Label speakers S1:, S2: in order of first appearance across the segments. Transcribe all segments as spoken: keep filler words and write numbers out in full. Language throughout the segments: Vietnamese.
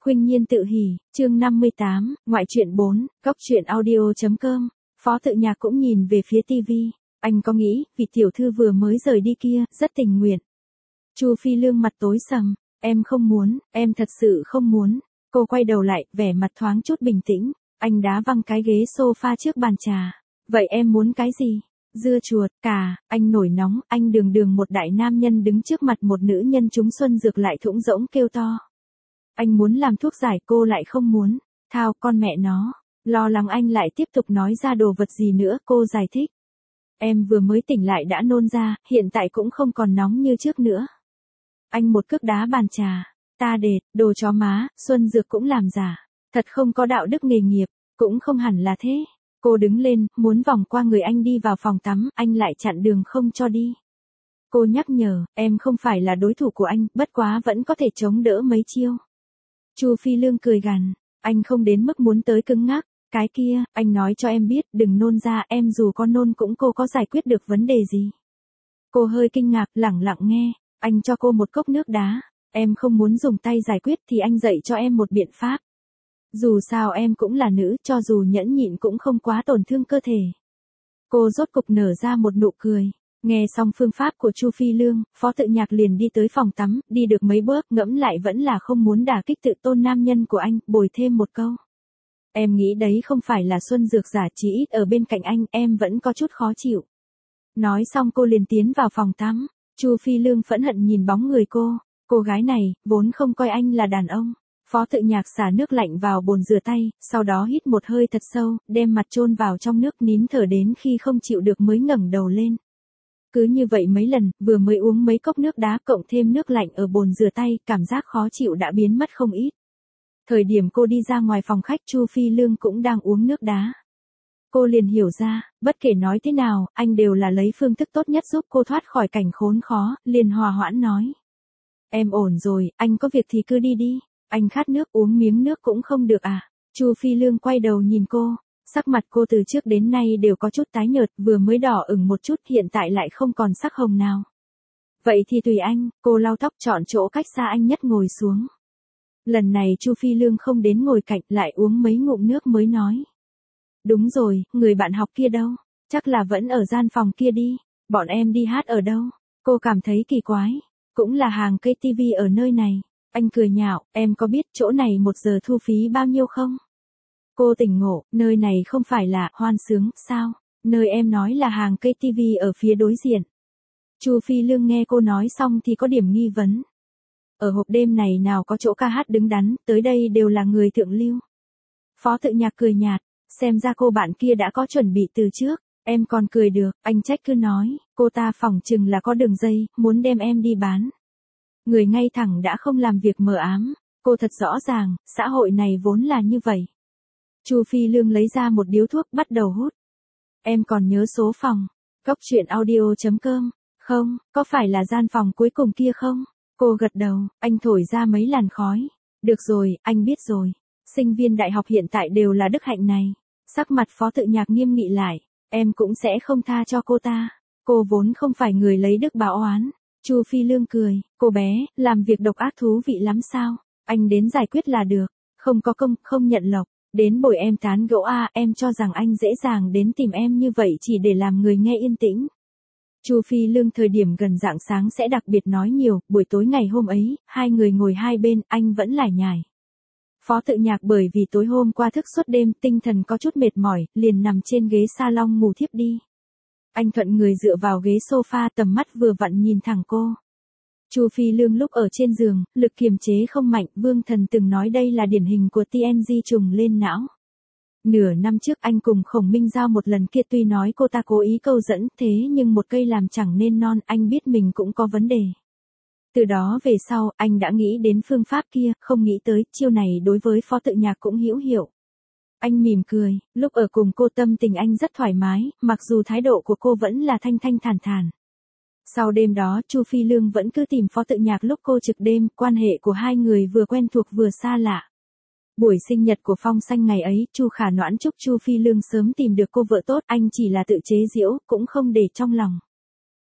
S1: Khuynh Nhiên tự hỉ, chương năm mươi tám, ngoại truyện bốn, góc truyện audio.com. Phó Tự Nhạc cũng nhìn về phía tivi, anh có nghĩ, vị tiểu thư vừa mới rời đi kia, rất tình nguyện. Chu Phi Lương mặt tối sầm, em không muốn, em thật sự không muốn. Cô quay đầu lại, vẻ mặt thoáng chút bình tĩnh, anh đá văng cái ghế sofa trước bàn trà. Vậy em muốn cái gì? Dưa chuột, cà, anh nổi nóng, anh đường đường một đại nam nhân đứng trước mặt một nữ nhân trúng xuân dược lại thủng rỗng kêu to. Anh muốn làm thuốc giải, cô lại không muốn. Thao con mẹ nó. Lo lắng anh lại tiếp tục nói ra đồ vật gì nữa, cô giải thích. Em vừa mới tỉnh lại đã nôn ra, hiện tại cũng không còn nóng như trước nữa. Anh một cước đá bàn trà. Ta đệt, đồ chó má, xuân dược cũng làm giả. Thật không có đạo đức nghề nghiệp, cũng không hẳn là thế. Cô đứng lên, muốn vòng qua người anh đi vào phòng tắm, anh lại chặn đường không cho đi. Cô nhắc nhở, em không phải là đối thủ của anh, bất quá vẫn có thể chống đỡ mấy chiêu. Chu Phi Lương cười gằn, anh không đến mức muốn tới cứng ngắc, cái kia, anh nói cho em biết, đừng nôn ra, em dù có nôn cũng cô có giải quyết được vấn đề gì. Cô hơi kinh ngạc, lẳng lặng nghe, anh cho cô một cốc nước đá, em không muốn dùng tay giải quyết thì anh dạy cho em một biện pháp. Dù sao em cũng là nữ, cho dù nhẫn nhịn cũng không quá tổn thương cơ thể. Cô rốt cục nở ra một nụ cười. Nghe xong phương pháp của Chu Phi Lương, Phó Tự Nhạc liền đi tới phòng tắm, đi được mấy bước, ngẫm lại vẫn là không muốn đả kích tự tôn nam nhân của anh, bồi thêm một câu. Em nghĩ đấy không phải là xuân dược giả, chỉ ít ở bên cạnh anh, em vẫn có chút khó chịu. Nói xong cô liền tiến vào phòng tắm, Chu Phi Lương phẫn hận nhìn bóng người cô, cô gái này, vốn không coi anh là đàn ông. Phó Tự Nhạc xả nước lạnh vào bồn rửa tay, sau đó hít một hơi thật sâu, đem mặt chôn vào trong nước nín thở đến khi không chịu được mới ngẩng đầu lên. Cứ như vậy mấy lần, vừa mới uống mấy cốc nước đá cộng thêm nước lạnh ở bồn rửa tay, cảm giác khó chịu đã biến mất không ít. Thời điểm cô đi ra ngoài phòng khách, Chu Phi Lương cũng đang uống nước đá. Cô liền hiểu ra, bất kể nói thế nào, anh đều là lấy phương thức tốt nhất giúp cô thoát khỏi cảnh khốn khó, liền hòa hoãn nói. Em ổn rồi, anh có việc thì cứ đi đi, anh khát nước uống miếng nước cũng không được à. Chu Phi Lương quay đầu nhìn cô. Sắc mặt cô từ trước đến nay đều có chút tái nhợt, vừa mới đỏ ửng một chút, hiện tại lại không còn sắc hồng nào. Vậy thì tùy anh, cô lau tóc chọn chỗ cách xa anh nhất ngồi xuống. Lần này Chu Phi Lương không đến ngồi cạnh, lại uống mấy ngụm nước mới nói. Đúng rồi, người bạn học kia đâu? Chắc là vẫn ở gian phòng kia đi. Bọn em đi hát ở đâu? Cô cảm thấy kỳ quái. Cũng là hàng cây tivi ở nơi này. Anh cười nhạo, em có biết chỗ này một giờ thu phí bao nhiêu không? Cô tỉnh ngộ, nơi này không phải là hoan sướng, sao? Nơi em nói là hàng cây tivi ở phía đối diện. Chu Phi Lương nghe cô nói xong thì có điểm nghi vấn. Ở hộp đêm này nào có chỗ ca hát đứng đắn, tới đây đều là người thượng lưu. Phó Tự Nhạc cười nhạt, xem ra cô bạn kia đã có chuẩn bị từ trước, em còn cười được, anh trách cứ nói, cô ta phỏng chừng là có đường dây, muốn đem em đi bán. Người ngay thẳng đã không làm việc mờ ám, cô thật rõ ràng, xã hội này vốn là như vậy. Chu Phi Lương lấy ra một điếu thuốc bắt đầu hút. Em còn nhớ số phòng, góc truyện audio.com, không, có phải là gian phòng cuối cùng kia không? Cô gật đầu, anh thổi ra mấy làn khói. Được rồi, anh biết rồi. Sinh viên đại học hiện tại đều là đức hạnh này. Sắc mặt Phó Tự Nhạc nghiêm nghị lại, em cũng sẽ không tha cho cô ta. Cô vốn không phải người lấy đức báo oán. Chu Phi Lương cười, cô bé, làm việc độc ác thú vị lắm sao? Anh đến giải quyết là được, không có công, không nhận lộc. Đến bồi em tán gẫu a, à, em cho rằng anh dễ dàng đến tìm em như vậy chỉ để làm người nghe yên tĩnh. Chu Phi Lương thời điểm gần rạng sáng sẽ đặc biệt nói nhiều, buổi tối ngày hôm ấy, hai người ngồi hai bên, anh vẫn lải nhải. Phó Tự Nhạc bởi vì tối hôm qua thức suốt đêm, tinh thần có chút mệt mỏi, liền nằm trên ghế salon ngủ thiếp đi. Anh thuận người dựa vào ghế sofa, tầm mắt vừa vặn nhìn thẳng cô. Chu Phi Lương lúc ở trên giường, lực kiềm chế không mạnh, Vương Thần từng nói đây là điển hình của tê en giê trùng lên não. Nửa năm trước anh cùng Khổng Minh Giao một lần kia tuy nói cô ta cố ý câu dẫn, thế nhưng một cây làm chẳng nên non, anh biết mình cũng có vấn đề. Từ đó về sau, anh đã nghĩ đến phương pháp kia, không nghĩ tới, chiêu này đối với Phó Tự Nhạc cũng hữu hiệu. Anh mỉm cười, lúc ở cùng cô tâm tình anh rất thoải mái, mặc dù thái độ của cô vẫn là thanh thanh thản thản. Sau đêm đó, Chu Phi Lương vẫn cứ tìm Phó Tự Nhạc lúc cô trực đêm, quan hệ của hai người vừa quen thuộc vừa xa lạ. Buổi sinh nhật của Phong Xanh ngày ấy, Chu Khả Noãn chúc Chu Phi Lương sớm tìm được cô vợ tốt, anh chỉ là tự chế giễu, cũng không để trong lòng.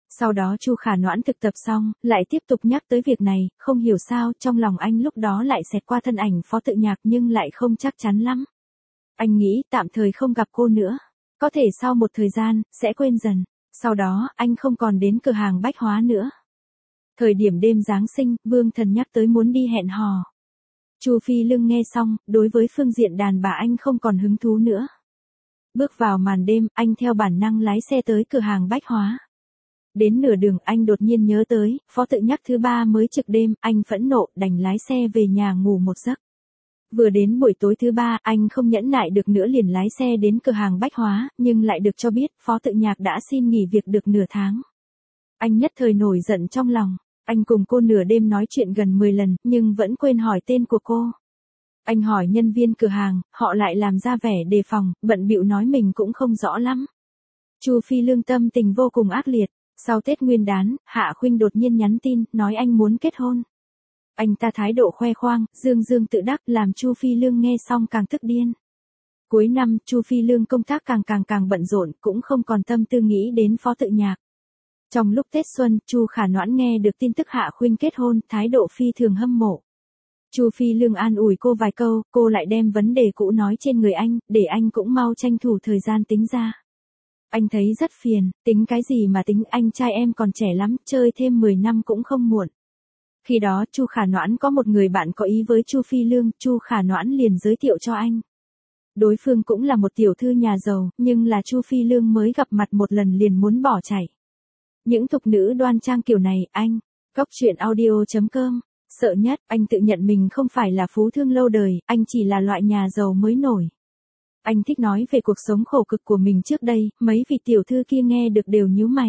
S1: Sau đó Chu Khả Noãn thực tập xong, lại tiếp tục nhắc tới việc này, không hiểu sao, trong lòng anh lúc đó lại xẹt qua thân ảnh Phó Tự Nhạc nhưng lại không chắc chắn lắm. Anh nghĩ tạm thời không gặp cô nữa. Có thể sau một thời gian, sẽ quên dần. Sau đó, anh không còn đến cửa hàng bách hóa nữa. Thời điểm đêm Giáng sinh, Vương Thần nhắc tới muốn đi hẹn hò. Chu Phi Lương nghe xong, đối với phương diện đàn bà anh không còn hứng thú nữa. Bước vào màn đêm, anh theo bản năng lái xe tới cửa hàng bách hóa. Đến nửa đường anh đột nhiên nhớ tới, Phó Tự Nhắc thứ ba mới trực đêm, anh phẫn nộ, đành lái xe về nhà ngủ một giấc. Vừa đến buổi tối thứ ba, anh không nhẫn nại được nữa liền lái xe đến cửa hàng bách hóa, nhưng lại được cho biết, Phó Tự Nhạc đã xin nghỉ việc được nửa tháng. Anh nhất thời nổi giận trong lòng, anh cùng cô nửa đêm nói chuyện gần mười lần, nhưng vẫn quên hỏi tên của cô. Anh hỏi nhân viên cửa hàng, họ lại làm ra vẻ đề phòng, bận bịu nói mình cũng không rõ lắm. Chu Phi Lương tâm tình vô cùng ác liệt. Sau Tết Nguyên đán, Hạ Khuynh đột nhiên nhắn tin, nói anh muốn kết hôn. Anh ta thái độ khoe khoang, dương dương tự đắc, làm Chu Phi Lương nghe xong càng tức điên. Cuối năm, Chu Phi Lương công tác càng càng càng bận rộn, cũng không còn tâm tư nghĩ đến Phó Tự Nhạc. Trong lúc Tết Xuân, Chu Khả Noãn nghe được tin tức Hạ Khuynh kết hôn, thái độ phi thường hâm mộ. Chu Phi Lương an ủi cô vài câu, cô lại đem vấn đề cũ nói trên người anh, để anh cũng mau tranh thủ thời gian tính ra. Anh thấy rất phiền, tính cái gì mà tính, anh trai em còn trẻ lắm, chơi thêm mười năm cũng không muộn. Khi đó Chu Khả Noãn có một người bạn có ý với Chu Phi Lương, Chu Khả Noãn liền giới thiệu cho anh. Đối phương cũng là một tiểu thư nhà giàu, nhưng là Chu Phi Lương mới gặp mặt một lần liền muốn bỏ chạy. Những thục nữ đoan trang kiểu này, anh, góc truyện audio chấm com, sợ nhất, anh tự nhận mình không phải là phú thương lâu đời, anh chỉ là loại nhà giàu mới nổi. Anh thích nói về cuộc sống khổ cực của mình trước đây, mấy vị tiểu thư kia nghe được đều nhíu mày.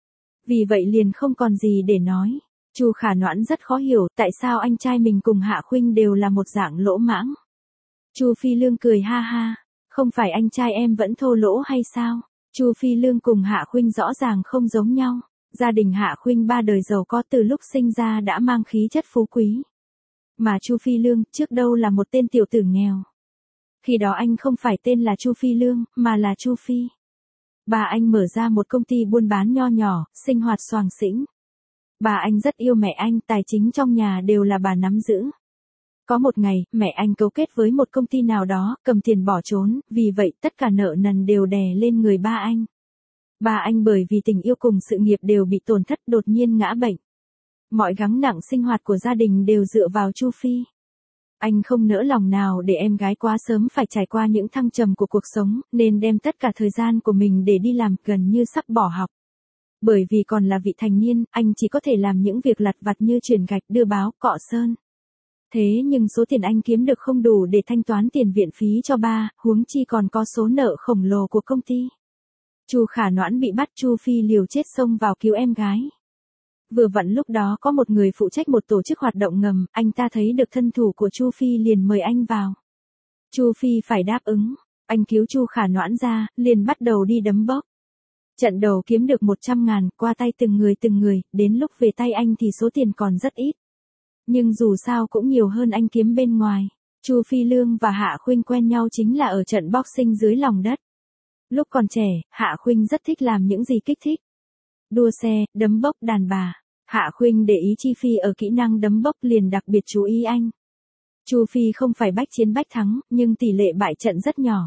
S1: Vì vậy liền không còn gì để nói. Chu Khả Noãn rất khó hiểu tại sao anh trai mình cùng Hạ Khuynh đều là một dạng lỗ mãng. Chu Phi Lương cười ha ha, không phải anh trai em vẫn thô lỗ hay sao? Chu Phi Lương cùng Hạ Khuynh rõ ràng không giống nhau. Gia đình Hạ Khuynh ba đời giàu có, từ lúc sinh ra đã mang khí chất phú quý. Mà Chu Phi Lương trước đâu là một tên tiểu tử nghèo. Khi đó anh không phải tên là Chu Phi Lương, mà là Chu Phi. Bà anh mở ra một công ty buôn bán nho nhỏ, sinh hoạt xoàng xĩnh. Bà anh rất yêu mẹ anh, tài chính trong nhà đều là bà nắm giữ. Có một ngày, mẹ anh cấu kết với một công ty nào đó, cầm tiền bỏ trốn, vì vậy tất cả nợ nần đều đè lên người ba anh. Ba anh bởi vì tình yêu cùng sự nghiệp đều bị tổn thất, đột nhiên ngã bệnh. Mọi gắng nặng sinh hoạt của gia đình đều dựa vào Chu Phi. Anh không nỡ lòng nào để em gái quá sớm phải trải qua những thăng trầm của cuộc sống, nên đem tất cả thời gian của mình để đi làm, gần như sắp bỏ học. Bởi vì còn là vị thành niên, anh chỉ có thể làm những việc lặt vặt như chuyển gạch, đưa báo, cọ sơn. Thế nhưng số tiền anh kiếm được không đủ để thanh toán tiền viện phí cho ba, huống chi còn có số nợ khổng lồ của công ty. Chu Khả Noãn bị bắt, Chu Phi liều chết xông vào cứu em gái. Vừa vặn lúc đó có một người phụ trách một tổ chức hoạt động ngầm, anh ta thấy được thân thủ của Chu Phi liền mời anh vào. Chu Phi phải đáp ứng, anh cứu Chu Khả Noãn ra, liền bắt đầu đi đấm bốc. Trận đầu kiếm được một trăm ngàn, qua tay từng người từng người, đến lúc về tay anh thì số tiền còn rất ít. Nhưng dù sao cũng nhiều hơn anh kiếm bên ngoài. Chu Phi Lương và Hạ Khuynh quen nhau chính là ở trận boxing dưới lòng đất. Lúc còn trẻ, Hạ Khuynh rất thích làm những gì kích thích. Đua xe, đấm bốc, đàn bà. Hạ Khuynh để ý Chi Phi ở kỹ năng đấm bốc liền đặc biệt chú ý anh. Chu Phi không phải bách chiến bách thắng, nhưng tỷ lệ bại trận rất nhỏ.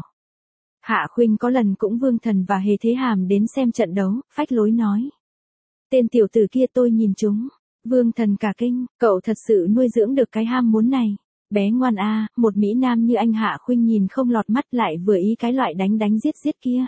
S1: Hạ Khuynh có lần cũng Vương Thần và Hề Thế Hàm đến xem trận đấu, phách lối nói. Tên tiểu tử kia tôi nhìn chúng. Vương Thần cả kinh, cậu thật sự nuôi dưỡng được cái ham muốn này. Bé ngoan a, một mỹ nam như anh Hạ Khuynh nhìn không lọt mắt, lại vừa ý cái loại đánh đánh giết giết kia.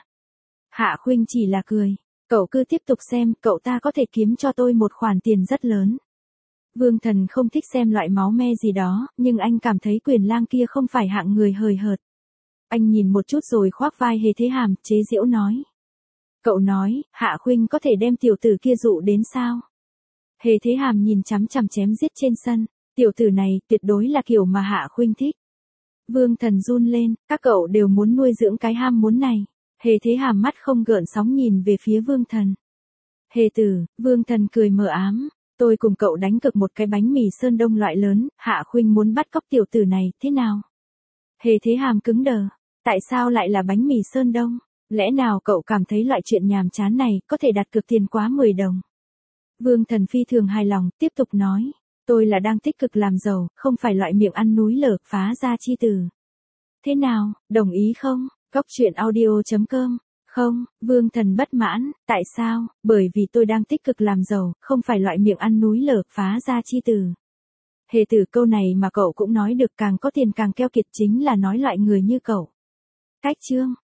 S1: Hạ Khuynh chỉ là cười. Cậu cứ tiếp tục xem, cậu ta có thể kiếm cho tôi một khoản tiền rất lớn. Vương Thần không thích xem loại máu me gì đó, nhưng anh cảm thấy Quyền Lang kia không phải hạng người hời hợt. Anh nhìn một chút rồi khoác vai Hề Thế Hàm, chế giễu nói. Cậu nói, Hạ Khuynh có thể đem tiểu tử kia dụ đến sao? Hề Thế Hàm nhìn chằm chằm chém giết trên sân, tiểu tử này tuyệt đối là kiểu mà Hạ Khuynh thích. Vương Thần run lên, các cậu đều muốn nuôi dưỡng cái ham muốn này. Hề Thế Hàm mắt không gợn sóng nhìn về phía Vương Thần. Hề tử, Vương Thần cười mờ ám, tôi cùng cậu đánh cược một cái bánh mì Sơn Đông loại lớn, Hạ Khuynh muốn bắt cóc tiểu tử này, thế nào? Hề Thế Hàm cứng đờ, tại sao lại là bánh mì Sơn Đông? Lẽ nào cậu cảm thấy loại chuyện nhàm chán này có thể đặt cược tiền quá mười đồng? Vương Thần phi thường hài lòng, tiếp tục nói. Tôi là đang tích cực làm giàu, không phải loại miệng ăn núi lở, phá gia chi tử. Thế nào, đồng ý không? Cốc truyện audio chấm com. Không, Vương Thần bất mãn, tại sao? Bởi vì tôi đang tích cực làm giàu, không phải loại miệng ăn núi lở, phá gia chi tử. Hề tử, câu này mà cậu cũng nói được, càng có tiền càng keo kiệt, chính là nói loại người như cậu. Cách chương.